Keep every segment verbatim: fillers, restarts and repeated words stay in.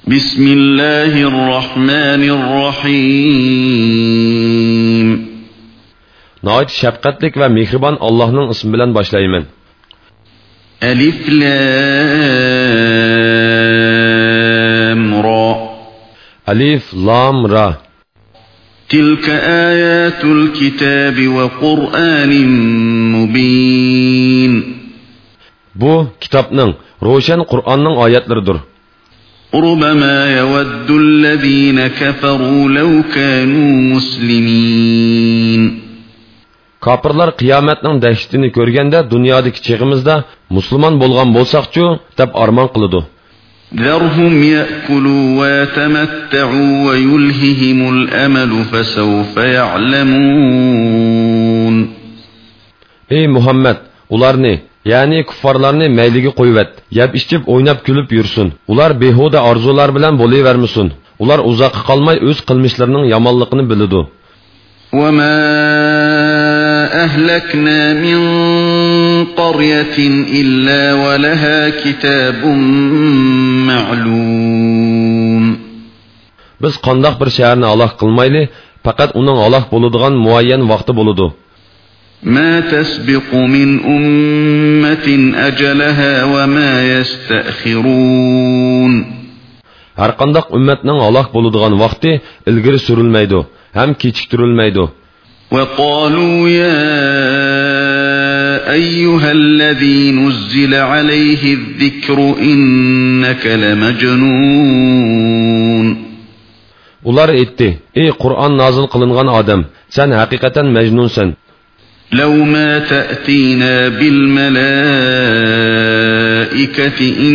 Bismillahirrahmanirrahim. Nəhayət şəfqətlik və mehriban Allah'ın ismi bilan başlayman. Alif Lam Ra. Alif Lam Ra. Tilka ayatul kitabi ve Kur'anin mubin. Bu kitapның, roşan Kur'anның ayatlaridir. ربما يود الذين كفروا لو كانوا مسلمين. Kapırlar kıyametning dehşetini görgende dünyadaki çığımızda Müslüman bolgan bolsaqçu deb arman qılıdı. ذرهم يأكلوا ويتمتعوا ويلههم الأمل فسوف يعلمون. Ey Muhammed, ularni yani kuffarlarni mayliga qo'yvat, yeb ichib o'ynab kulib yursin. Ular behuda orzular bilan bo'lavermasin. Ular uzoqqa qolmay o'z qilmishlarining yomonligini biladi. Va ma ahlakna min qaryatin illa va laha kitabun ma'lum. Biz qandoq bir shaharni aloq qilmayli, faqat uning aloq bo'ladigan muayyan vaqti bo'ladi. ما تسبق من أمة أجلها وما يستأخرون. Her qandaq ümmetning aloq bo'ladigan vaqti ilgari surilmaydi, ham kechiktirilmaydi. وقالوا يا أيها الذي نزل عليه الذكر إنك لمجنون. Ular aytdi: "Ey Qur'on nozil qilingan odam, sen haqiqatan majnunsan. لو ما تأتينا بالملائكة إن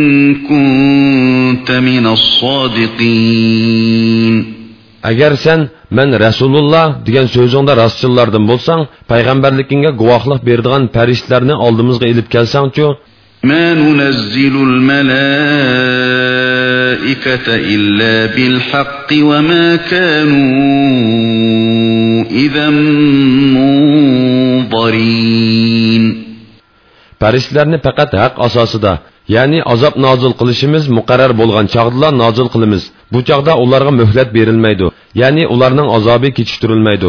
كنت من الصادقين." Agar sen men Rasulullah degan so'zingda rostchilardan bo'lsang, payg'ambarligingga guvohlik beradigan farishtalarni oldimizga elib kelsangchi, ما ننزل الملائكة إلا بالحق وما كانوا إذا منظرين. Farishtalarni faqat haq asosida, ya'ni azob nozil qilishimiz muqarrar bo'lgan chaqda nozil qilamiz. Bu chaqda ularga muhlat berilmaydi, ya'ni ularning azobi kechiktirilmaydi.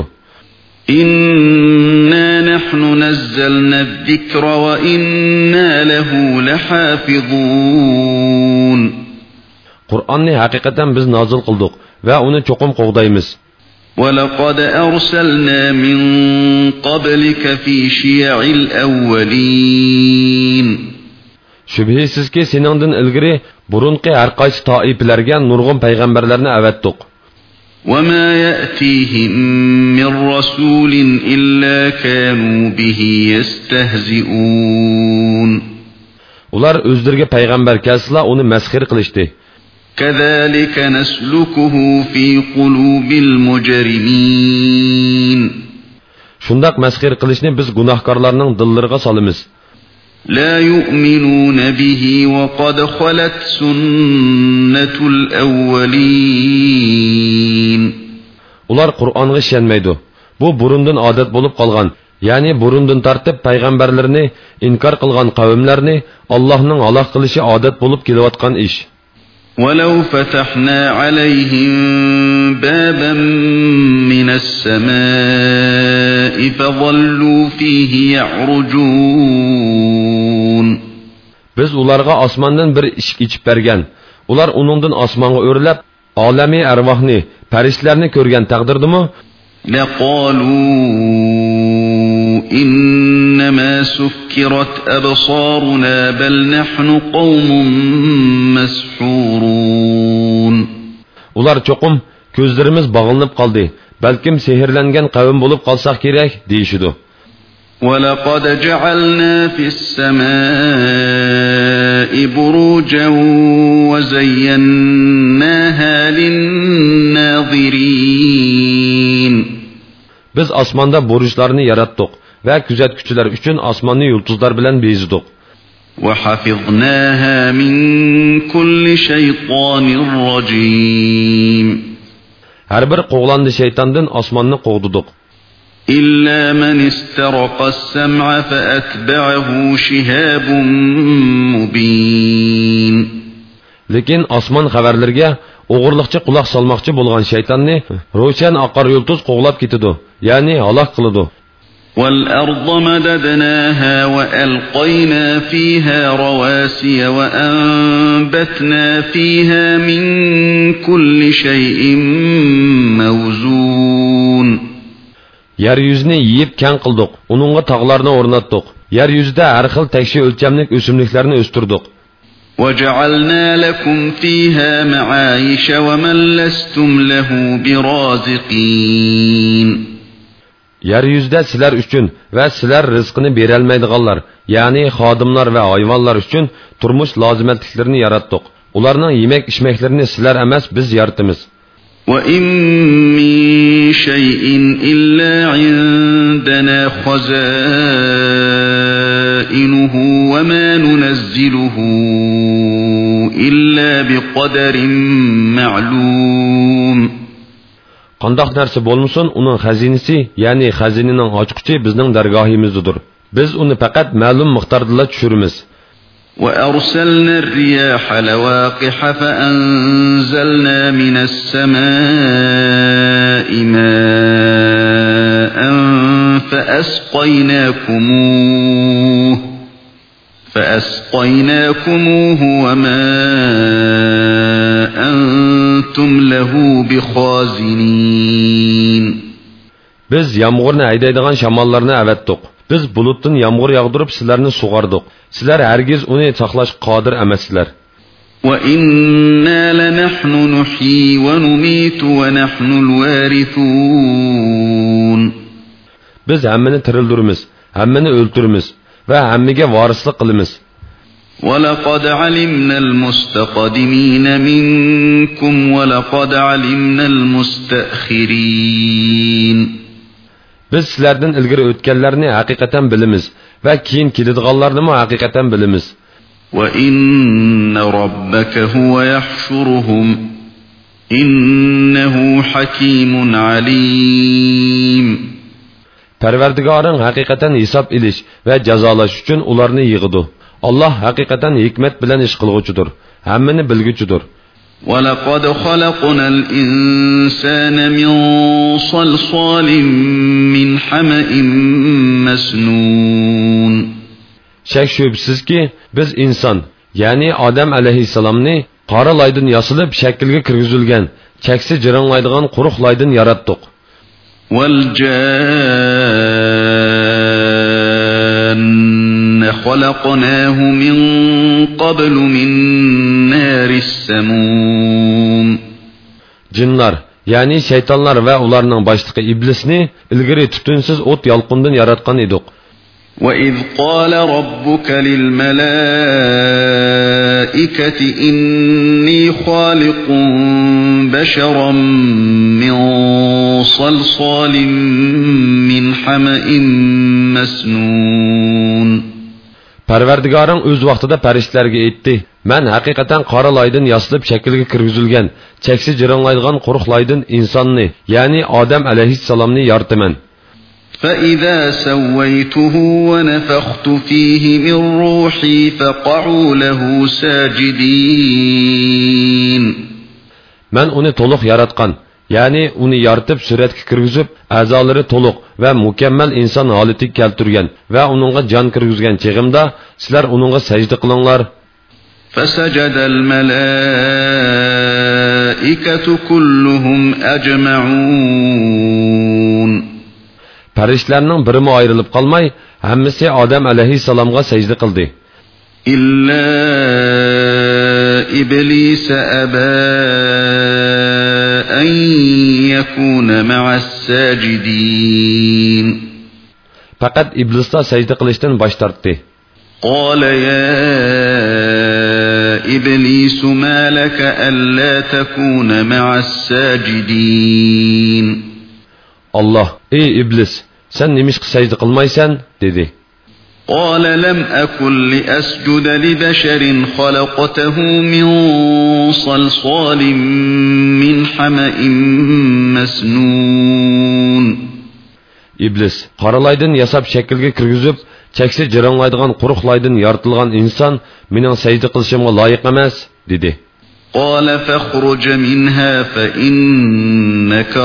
İnna nahnu nazzalna az-zikra ve inna lahu lahafizun. Qur'onni haqiqatan biz nozil qildik va uni cho'qim qo'g'daymiz. وَلَقَدْ أَرْسَلْنَا مِنْ قَبْلِكَ فِي شِيَعِ الْأَوَّلِينَ. Şübhisiz ki seningdan ilgari burunqi har qaysi toifalarga nurg'un payg'ambarlarni avatdiq. وَمَا يَأْتِيهِمْ مِنْ رَسُولٍ إِلَّا كَانُوا بِهِ يَسْتَهْزِئُونَ. Ular o'zlariga payg'ambar kelsa, uni masxir qilishdi. كَذَلِكَ نَسْلُكُهُ فِي قُلُوبِ الْمُجْرِمِينَ. Şundaq masxir qilishni biz gunohkorlarning dillariga solamiz. لا يؤمنون به وقد خلت سنة الأولين. Ular Qur'onga ishonmaydi. Bu burundan odat bo'lib qolgan, ya'ni burundan tartib payg'ambarlarni inkor qilgan qavmlarni Allohning aloq qilishi odat bo'lib kelayotgan ish. ولو فتحنا عليهم بابا من السماء فظلوا فيه يعرجون. Biz ularga osmondan bir eshik ichib bergan. Ular uningdan osmonga o'rlab, olamiy arvohni, farishtalarni ko'rgan taqdirdimi? لقالوا إنما سكرت أبصارنا بل نحن قوم مسحورون. Ular çoqum gözlerimiz bağlanıp qaldı. Belkim sehirlengen qavm bulup qalsaq kerak deyişidu. وَلَقَدْ جَعَلْنَا فِي السَّمَاءِ بُرُوجًا وَزَيَّنَّاهَا لِلنَّاظِرِينَ. Biz osmonda burujlarni yaratdik va kuzatuvchilar uchun osmonni yulduzlar bilan bezidik. وَحَفِظْنَاهَا مِنْ كُلِّ شَيْطَانٍ رَجِيمٍ. Har bir qo'g'landi shaytondan osmonni qo'g'didik. إِلَّا مَنِ اسْتَرَقَ السَّمْعَ فَأَتْبَعَهُ شِهَابٌ مُبِينٌ. Lekin osmon xabarlarga o'g'irliqchi quloq solmoqchi bo'lgan shaytonni ro'shan oqar yo'lduz qo'g'lab ketadi, ya'ni halok qiladi. وَالْأَرْضَ مَدَدْنَاهَا وَأَلْقَيْنَا فِيهَا رَوَاسِيَ وَأَنبَتْنَا فِيهَا مِنْ كُلِّ شَيْءٍ مَوْزُونٍ. Yeryüzünü yiyip keng qildik, onunğa tağlarını o'rnatdik. Yeryüzüde her xil tekşi ölçemlik ösümliklerini östürdük. وَجَعَلْنَا لَكُمْ فِيهَا مَعَايِشَ وَمَنْ لَسْتُمْ لَهُ بِرَازِقِينَ. Yeryüzüde sizler üçün ve sizler rızkını berelmeydiganlar, yani xadimlar ve hayvanlar üçün turmuş lazimetliklerini yarattık. Ularının yemek içmeklerini sizler emas biz yaratımız. وَإِن مِّن شَيْءٍ إِلَّا عِندَنَا خَزَائِنُهُ وَمَا نُنَزِّلُهُ إِلَّا بِقَدَرٍ مَّعْلُومٍ. Qandaq narsa bolmusun, onun xazinesi, yani xazininin açqıcı bizning dargohimizdadır. Biz uni faqat ma'lum miqdorda tushiramiz. وَأَرْسَلْنَا الرِّيَاحَ لَوَاقِحَ فَأَنزَلْنَا مِنَ السَّمَاءِ مَاءً فَأَسْقَيْنَاكُمُوهُ فَأَسْقَيْنَاكُمُوهُ وَمَا أَنْتُمْ لَهُ بِخَازِنِينَ. Biz yağmurni haydaydigan shamollarni avatdik. Biz bulutdan yağmur yağdırıp sizlarni sug'ardik. Sizlar hergiz uni saqlash qodir emaslar. وَإِنَّا لَنَحْنُ نُحْيِي وَنُمِيتُ وَنَحْنُ الْوَارِثُونَ. Biz hammani tirildiramiz, hammani o'ltiramiz va hammaga varislik qilamiz. وَلَقَدْ عَلِمْنَا الْمُسْتَقْدِمِينَ مِنْكُمْ وَلَقَدْ عَلِمْنَا الْمُسْتَأْخِرِينَ. Biz sizlardan ilgari o'tganlarni haqiqatan bilamiz va keyin keladiganlarni ham haqiqatan bilamiz. وَإِنَّ رَبَّكَ هُوَ يَحْشُرُهُمْ إِنَّهُ حَكِيمٌ عَلِيمٌ. Parvardigoring haqiqatan hisob ilish va jazolash uchun ularni yig'idi. Allah haqiqatan hikmet bilan ish qilguchidir, hammani bilguchidir. وَلَقَدْ خَلَقْنَا الْإِنسَانَ مِنْ صَلْصَالٍ مِنْ حَمَإٍ مَسْنُونٍ. Şek şüphesiz ki biz insan, yani Adem aleyhisselamni qora laydın yasilib şekilge kirgizilgen, çeksi jiranglaydigan quruq laydın yarattık. وَالْجَانَّ خَلَقْنَاهُ مِنْ قَبْلُ مِنْ نَارِ السَّمُومِ. Cinlar, yani şeytanlar ve ularının başlığı iblisni ilgiri tütünsüz ot yalqından yaratkan idik. وَإِذْ قَالَ رَبُّكَ لِلْمَلَائِكَةِ إِنِّي خَالِقٌ بَشَرًا مِنْ صَلْصَالٍ مِنْ حَمَإٍ مَسْنُونٍ. Parvardigoring o'z vaqtida farishtalarga aytdi: "Men haqiqatan qora laydın yasilib shaklga kirgizilgan, cheksi jiranglaydigan quruq laydın insonni, ya'ni Odam alayhissalomni yarataman." فَإِذَا سَوَّيْتُهُ وَنَفَخْتُ فِيهِ مِنْ رُوحِي فَقَعُوا لَهُ سَاجِدِينَ. Men uni to'liq yaratgan, ya'ni uni yaratib suratga kirgizib, a'zolari to'liq va mukammal inson holatiga keltirgan va uningga jon kirgizgan cheg'imda sizlar uningga sajda qilinglar. فَسَجَدَ الْمَلَائِكَةُ كُلُّهُمْ أَجْمَعُونَ. Farishtalarning birimi ayrilib qolmay, hammasi Odam alayhissalomga sajda qildi. İlla iblis aba an yakuna ma'as sajidin. Faqat iblisda sajda qilishdan bosh tortdi. Qala ya iblis ma laka alla takuna ma'as sajidin. Allah, ey iblis, sen nimishqa sajda qilmaysan dedi. قال لم أكن لأسجد لبشر خلقته من صلصال من حمأ مسنون. İblis, qaralaydın yasab şekilge kirgizib, çeksi jiranglaydigan quruq laydın yaratılgan insan mening sajda qilishimga loyiq emas dedi. قال فاخرج منها فإنك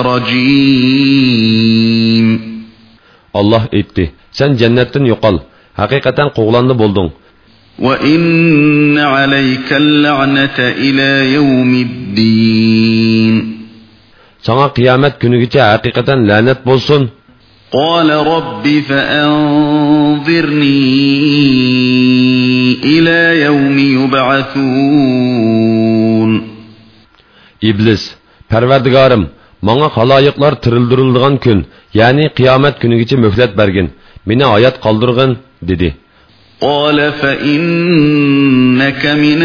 رجيم. Allah aytdi: Sen cennetten yo'qol. Haqiqatan qo'g'landi bo'lding. وَإِنَّ عَلَيْكَ اللَّعْنَةَ إِلَى يَوْمِ الدِّينِ. Sana qiyomat kunigacha haqiqatan la'nat bo'lsin. قال رب فأنظرني إلى يوم يبعثون. İblis, Parvardigorim, menga xaloyiqlar tirildirildigan kun, ya'ni qiyomat kunigacha muhlat bergin, meni hayot qoldirgin, dedi. قال فإنك من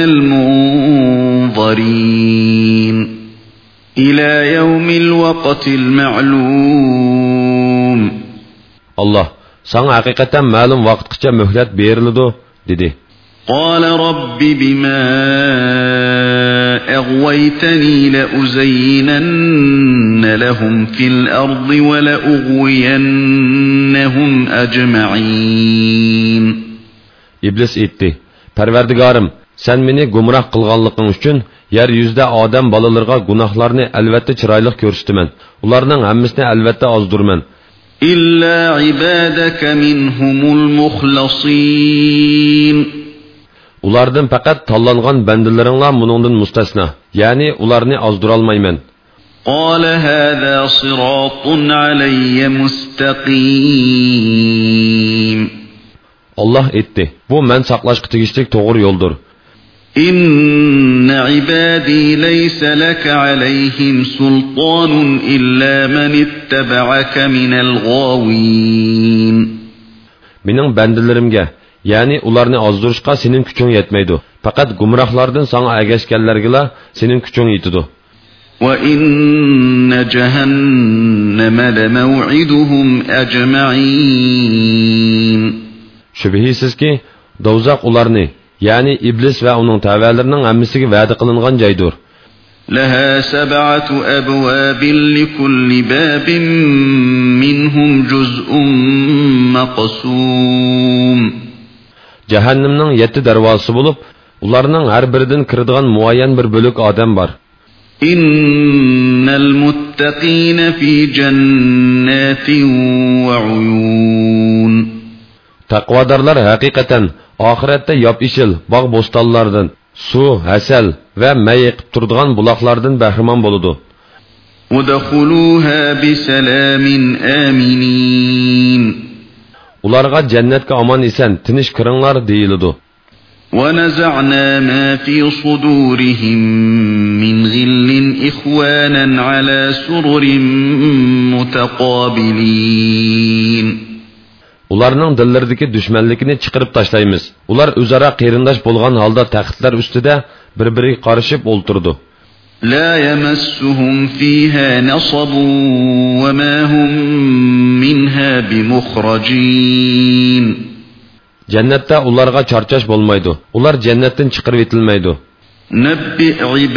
المنظرين إلى يوم الوقت المعلوم. Allah, sana haqiqatan ma'lum vaqtgacha muhlat beriladi, dedi. قال رب بما أغويتني لأزينن لهم في الأرض ولأغوينهم أجمعين. İblis aytdi: Parvardigorim, sen meni gumroh qilganliging uchun yer yuzida odam bolalarga gunohlarni albatta chiroyli ko'rsataman. Ularning hammasini albatta ozdirman. إلا عبادك منهم المخلصين. Ulardan faqat tanlangan bandalaringlar buningdan mustasno, ya'ni ularni ozdirolmayman. قال هذا صراط علي مستقيم. Allah aytdi: Bu men saqlashga tegishli to'g'ri yo'ldir. إن عبادي ليس لك عليهم سلطان إلا من اتبعك من الغاوين. Mening bandalarimga, ya'ni ularni ozdirishga sening kuching yetmaydi. Faqat gumrohlardan sana ergashganlarga sening kuching yetadi. وَإِنَّ جَهَنَّمَ لَمَوْعِدُهُمْ أَجْمَعِينَ. Şübhəsizki, dozaq ularni, ya'ni iblis və onun təvələrinin həmmisiga vədə qılınğan joydur. لها سبعة أبواب لكل باب منهم جزء مقسوم. Cəhənnəmnin yetti darvazası olub, ularning har biridan kiradigan muayyan bir bölük adam var. إن المتقين في جنات وعيون. Taqvadarlar haqiqatan oxiratda yop-ishil bog' bo'stonlardan, suv, hasal va may eqib turadigan buloqlardan bahramon bo'ladi. Udkhuluha bisalamin aminin. Ularga jannatga omon esan, tinish kiringlar deyiladi. ونزعنا ما في صدورهم من غل إخوانا على سرر متقابلين. Ularning dillaridagi dushmanlikni chiqarib tashlaymiz. Ular o'zaro qeyrindosh bo'lgan holda taxtlar ustida bir-biriga qarashib o'ltirdi. لا يمسهم فيها نصب وما هم منها بمخرجين. Jannatda ularga charchash bo'lmaydi. Ular jannatdan chiqarib etilmaydi. Nabbi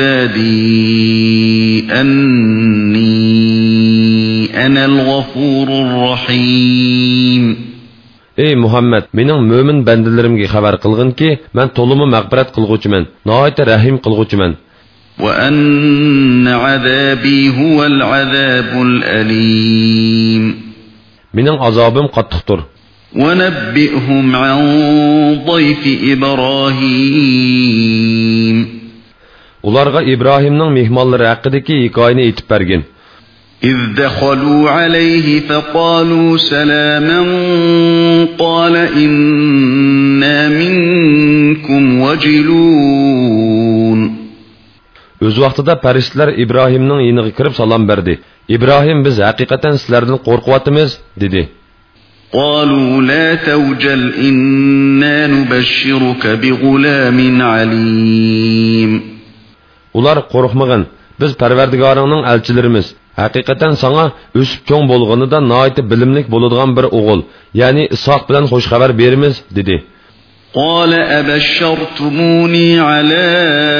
ibadi anni anal g'afurur rahim. Ey Muhammad, mening mo'min bandalarimga xabar qilginki, men to'limi mag'firat qilguvchiman, nihoyat rahim qilguvchiman. Wa anna azabi huval azabul alim. Mening azobim qattiqdir. وَنَبِّئْهُمْ عَنْ ضَيْفِ إِبْرَاهِيمَ. Ularga İbrahimning mehmonlari haqidagi hikoyani aytib bergin. إِذْ دَخَلُوا عَلَيْهِ فَقَالُوا سَلَامًا قَالَ إِنَّا مِنْكُمْ وَجِلُونَ. Öz vaqtida farishtalar İbrahimning yiniga kirib salom berdi. İbrahim, biz haqiqatan sizlardan qo'rqyapmiz, dedi. قالوا لا توجل إنا نبشرك بغلام عليم. Ular qo'rqmag'in, biz Parvardigoringning elchilarimiz. Haqiqatan sana o'sib cho'ng bo'lganida nihoyat bilimlik bo'ladigan bir o'g'il, ya'ni Isoq bilan xush xabar beramiz, dedi. قال أبشرتموني على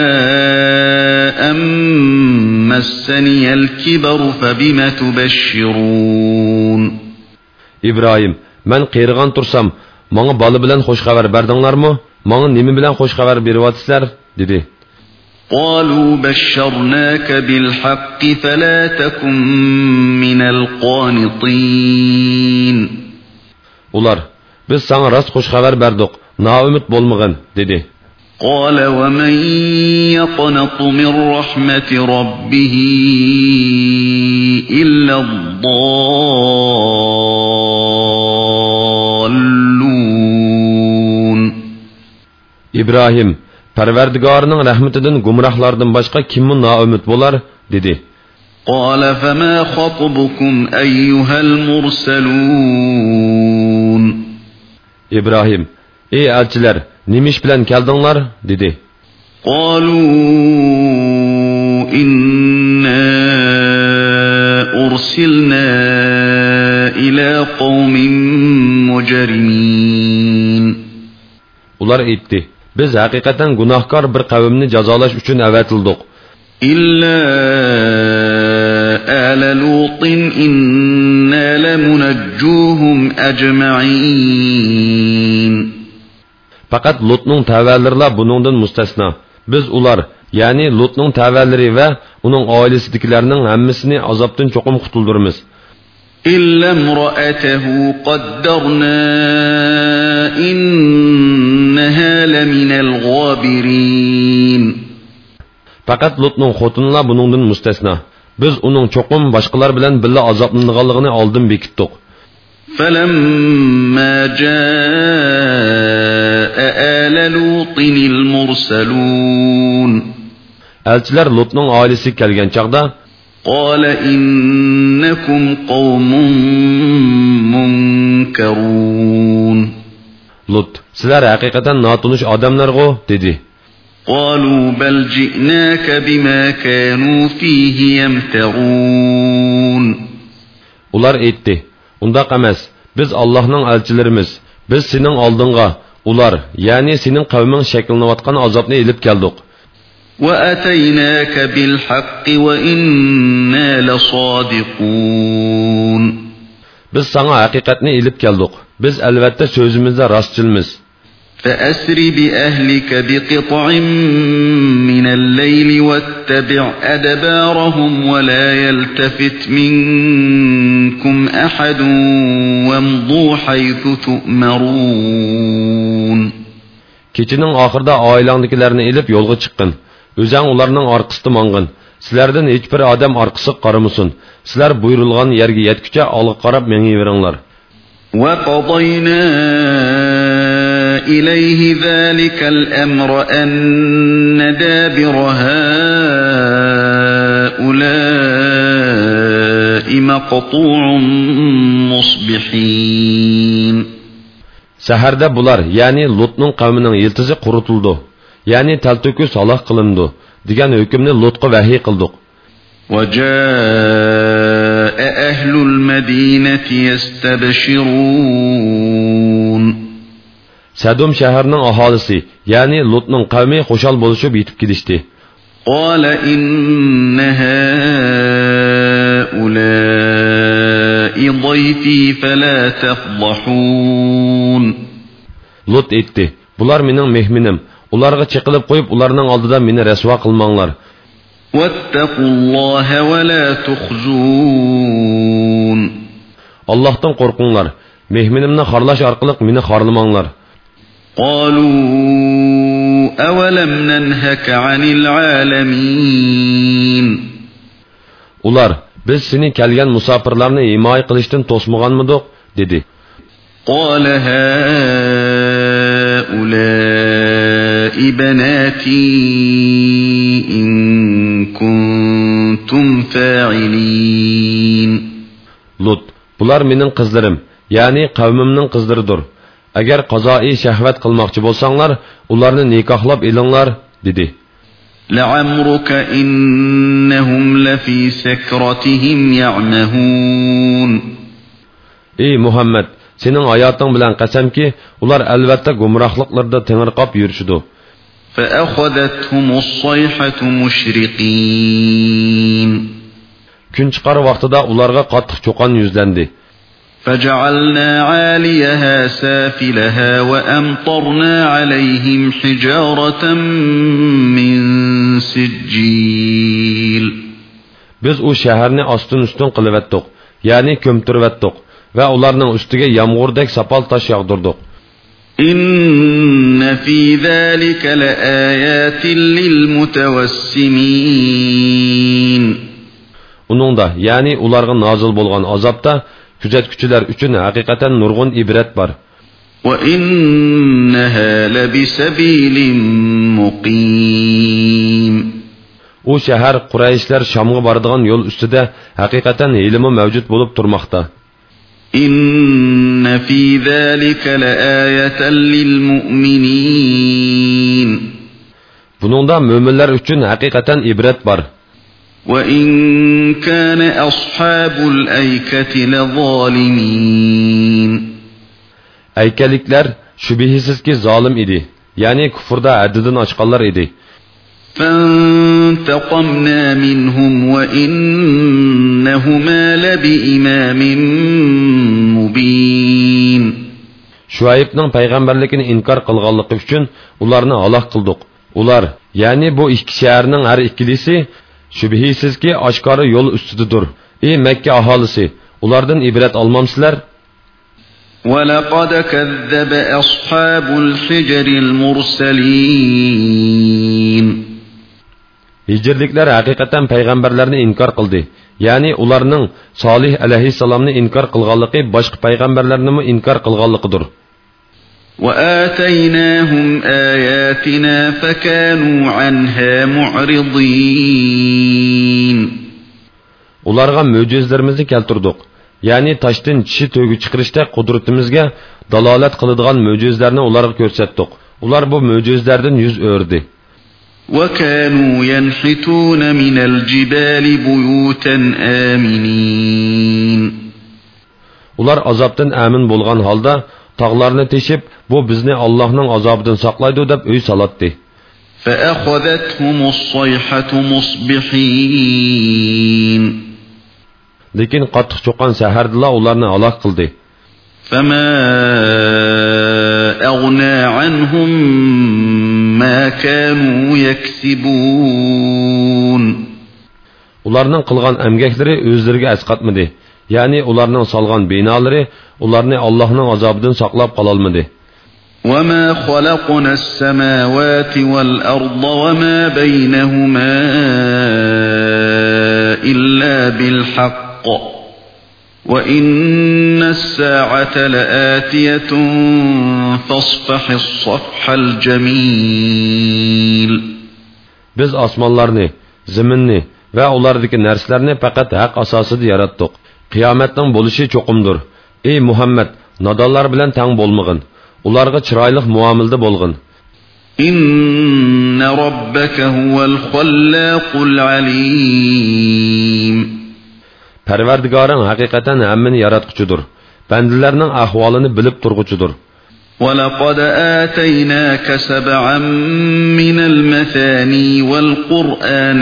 أن مسني الكبر فبم تبشرون. İbrahim, men qeyrig'an tursam, menga bola bilan xush xabar berdinglarmi? Menga nima bilan xush xabar beryapsizlar? dedi. قالوا بشرناك بالحق فلا تكن من القانطين. Ular, biz sana rast hoş haber verdik, naümit bolmagın, dedi. قال ومن يقنط من رحمة ربه إلا الضالون. İbrahim, Parvardigarının rahmetinden gumrahlardan başka kim naümit bolar, dedi. قال فما خطبكم أيها المرسلون. İbrahim, ey elçiler, nimiş bilen keldinler, dedi. قالوا إنا أرسلنا إلى قوم مجرمين. Ular aytdi, biz haqiqatan günahkar bir qavmni jazolash uchun avatildik. إلا آل لوط إنا لمنجوهم أجمعين. Faqat Lutning tavallarilar buningdan mustasno. Biz ular, ya'ni Lutning tavallari va uning oilasidagilarning hammasini azobdan cho'qim qutuldiramiz. إلا امرأته قدرنا إنها لمن الغابرين. Faqat Lutning xotinlar buningdan mustasno. Biz uning cho'qim boshqalar bilan birga azoblanganligini oldin bekitdik. فلما جاء آل لوط المرسلون. Elçiler Lutning oilasi kelgan chaqda قال إنكم قوم منكرون. Lut, sizlar haqiqatan notunish odamlar-ku, dedi. قالوا بل جئناك بما كانوا فيه يمترون. Ular aytdi, undaq emas, biz Allohning elchilarimiz. Biz sening oldinga ular, ya'ni sening qavming shakllanayotgan azobni elib keldik. وأتيناك بالحق وإنا لصادقون. Biz sana haqiqatni elib keldik. Biz albatta so'zimizda rostchilmiz. فأسر بأهلك بقطع من الليل واتبع أدبارهم ولا يلتفت منكم أحد وامضوا حيث تؤمرون. Keçinin ahırda ailandakilarni elib yo'lga chiqqin. O'zing ularning orqasida mang'in. Sizlardan hech bir odam orqasi qaramasin. Sizlar buyurilgan yerga yetguncha olg'a qarab mengiveringlar. وقضينا إليه ذلك الأمر أن دابر هؤلاء مقطوع مصبحين. Saharda bular, ya'ni Lutning qavmining yiltizi qurutildi, ya'ni talto'kis halok qilindi degan hukmni Lutga vahiy qildik. وجاء أهل المدينة يستبشرون. Sadum shahrining aholisi, ya'ni Lutning qavmi xushal bo'lishib yetib kelishdi. قال إن هؤلاء ضيفي فلا تفضحون. Lut aytdi, bular mening mehminim. Ularga chiqilib qo'yib, ularning oldida meni rasvo qilmanglar. واتقوا الله ولا تخزون. Allohdan qo'rqinglar. Mehminimni xorlash orqali meni xorlamanglar. قالوا أولم ننهك عن العالمين. Ular, biz seni kelgan musofirlarni himoya qilishdan to'smaganmidik, dedi. قال هؤلاء بناتي إن كنتم فاعلين. Lut, bular mening qizlarim, ya'ni qavmimning qizlaridir. Agar qazoi shahvat qilmoqchi bo'lsanglar, ularni nikohlab elinglar, dedi. لعمرك إنهم لفي سكرتهم يعمهون. Ey Muhammad, sening hayoting bilan qasamki, ular albatta gumrohliklarda tengirqab yurishdi. فأخذتهم الصيحة مشرقين. Kun chiqar vaqtida ularga qattiq cho'qon yuzlandi. فجعلنا عاليها سافلها وأمطرنا عليهم حجارة من سجيل. Biz o şəhərni astın üstün qılıvettik, yani kömtürvettik ve onların üstüge yağmurdek sapal taş yağdırdık. İnne fî zâlike leâyâtin lilmutevassimin. Onun da, yani ularga nazil bolgan azapta küzetkiçiler üçün hakikaten nurgun ibret var. وَإِنَّهَا لَبِسَبِيلٍ مُقِيمٍ. O şəhər Qurayşlər Şam'a barıdığan yol üstüde hakikaten ilmi mevcut bulup durmakta. İnne fî zâlike leâyeten lilmu'minîn. Bununda müminler üçün hakikaten ibret var. وَإِنْ كَانَ أَصْحَابُ الْأَيْكَةِ لَظَالِمِينَ. Eykelikler şübihisiz ki zalim idi. Yani kufurda haddini aşkanlar idi. فَانْتَقَمْنَا مِنْهُمْ وَإِنَّهُمَا لَبِإِمَامٍ مُبِينٍ. Şuayb'nin peygamberlikini inkar kılganlığı üçün ularını halak kıldık. Ular, yani bu iki şehirnin her ikilisi şübihisiz ki aşkarı yol üstüdüdür. Ey Mekke ahalisi, ulardan ibret almamsızlar. وَلَقَدْ كَذَّبَ أَصْحَابُ الْحِجْرِ الْمُرْسَلِينَ. Hicrlikler hakikaten peygamberlerini inkar kıldı. Yani ularının Salih aleyhisselamını inkar kılganlığı başka peygamberlerini mi inkar kılganlığıdır. وَآتَيْنَاهُمْ آيَاتِنَا فَكَانُوا عَنْهَا مُعْرِضِينَ. Ularga möcüzlerimizi keltirdik. Yani taştan çişi tögü çıkırışta kudretimizge dalalet kılıdığan möcüzlerini ularga görsettik. Ular bu möcüzlerden yüz ördü. وَكَانُوا يَنْحِتُونَ مِنَ الْجِبَالِ بُيُوتًا آمِنِينَ. Ular azaptan amin bolgan halda tağlarını teşip bu bizni Allah'ın azabından saklaydı dep öy salattı. فَأَخَذَتْهُمُ الصَّيْحَةُ مُصْبِحِينَ. Lekin qattiq çoqqan sahardila ularni halak qildi. فَمَا أَغْنَى عَنْهُمْ مَا كَانُوا يَكْسِبُونَ. Ularning qilgan emgeklari o'zlariga asqatmadi. Yani ularning solgan binoları ularni Allohning azobidan saqlab qololmadi. وَمَا خَلَقْنَا السَّمَاوَاتِ وَالْأَرْضَ وَمَا بَيْنَهُمَا إِلَّا بِالْحَقِّ وَإِنَّ السَّاعَةَ لَآتِيَةٌ فَاصْفَحِ الصَّفْحَ الْجَمِيلَ. Biz osmonlarni, zaminni va ulardagi narsalarni faqat haq asosida yaratdik. Qiyomatning bo'lishi cho'qimdir. Ey Muhammad, nodonlar bilan tang bo'lmag'in. Ularga chiroyli muomilda bo'lg'in. إن ربك هو الخلاق العليم. Parvardigoring haqiqatan hammani yaratquchidir. Bandalarning ahvolini bilib turg'uchidir. ولقد آتيناك سبعا من المثاني والقرآن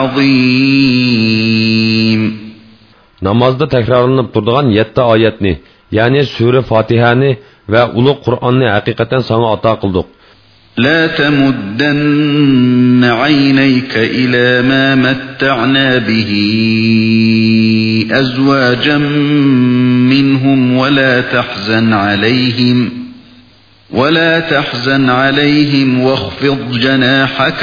العظيم. Namozda takrorlanib turadigan yetti oyatni, ya'ni sura Fatihani va ulug' Qur'onni haqiqatan sana ato qildik. لا تمدن عينيك إلى ما متعنا به أزواجا منهم ولا تحزن عليهم ولا تحزن عليهم واخفض جناحك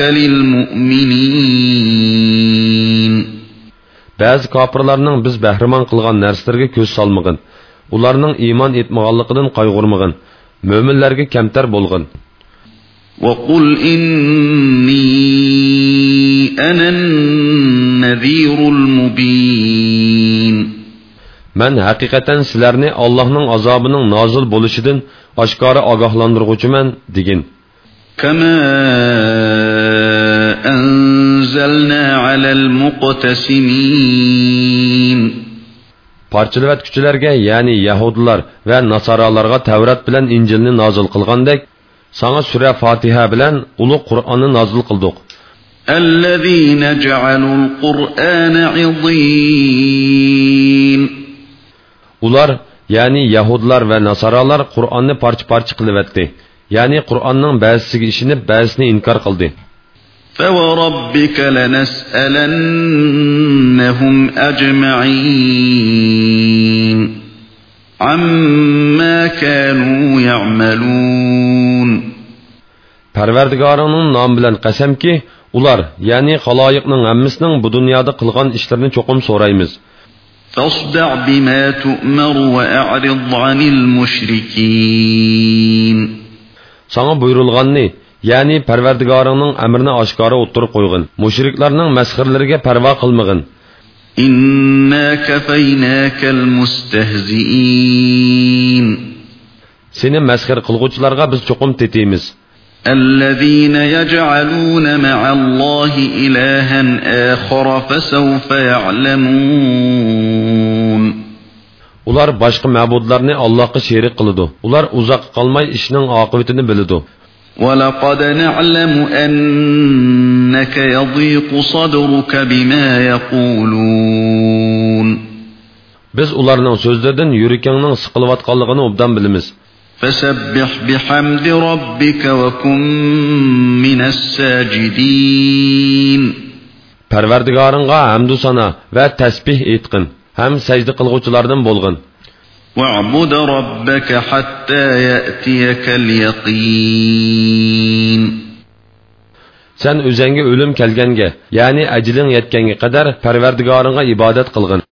للمؤمنين. Bazı kafirlarning biz bahramon qilgan narsalarga ko'z solmag'in. Ularning iymon etmaganligidan qayg'urmag'in. Mo'minlarga kamtar bo'lg'in. وَقُلْ إِنِّي أَنَا النَّذِيرُ الْمُبِينُ. Men haqiqatan sizlarni Allohning azobining nozil bo'lishidan oshkora ogohlantiruvchiman degin. كَمَا أَنزَلْنَا عَلَى الْمُقْتَسِمِينَ. Parçalavatkuchilarga, ya'ni Yahudilar va Nasoralarga Tavrat bilan Injilni nozil qilgandek, sana sura Fatiha bilan ulug' Qur'onni nozil qildik. الَّذِينَ جَعَلُوا الْقُرْآنَ عِضِينَ. Ular, ya'ni Yahudlar va Nasaralar Qur'onni parcha-parcha qilib etdi. Ya'ni Qur'onning ba'zisiga ishinib, ba'zisini inkor qildi. فَوَرَبِّكَ لَنَسْأَلَنَّهُمْ أَجْمَعِينَ عَمَّا كَانُوا يَعْمَلُونَ Parvardigoringning nomi bilan qasamki, ular, ya'ni xaloyiqning hammasining bu dunyoda qilgan ishlarini cho'qim so'raymiz. فَاصْدَعْ بِمَا تُؤْمَرُ وَأَعْرِضْ عَنِ الْمُشْرِكِينَ Sana buyurulganni, ya'ni Parvardigoringning amrini oshkora o'ttirib qo'ygin. Mushriklarning masxirlariga parvo qilmag'in. إِنَّا كَفَيْنَاكَ الْمُسْتَهْزِئِينَ Seni masxir qilguvchilarga biz cho'qim tetimiz. الَّذِينَ يَجْعَلُونَ مَعَ اللَّهِ إِلَٰهًا آخَرَ فَسَوْفَ يَعْلَمُونَ Ular boshqa ma'budlarni Allohga sherik qiladi. Ular uzoq qolmay ishning oqibatini biladi. وَلَقَدْ نَعْلَمُ أَنَّكَ يَضِيقُ صَدْرُكَ بِمَا يَقُولُونَ Biz ularning so'zlaridan yurakingning siqilayotganligini obdan bilamiz. فَسَبِّحْ بِحَمْدِ رَبِّكَ وَكُن مِّنَ السَّاجِدِينَ Parvardigoringga hamdu sana va tasbih aytqin, ham sajda qilguvchilardan bo'lg'in. وَاعْبُدْ رَبَّكَ حَتَّى يَأْتِيَكَ الْيَقِينُ Sen o'zingga o'lim kelganga, ya'ni ajling yetganga qadar Parvardigoringga ibodat qilgin.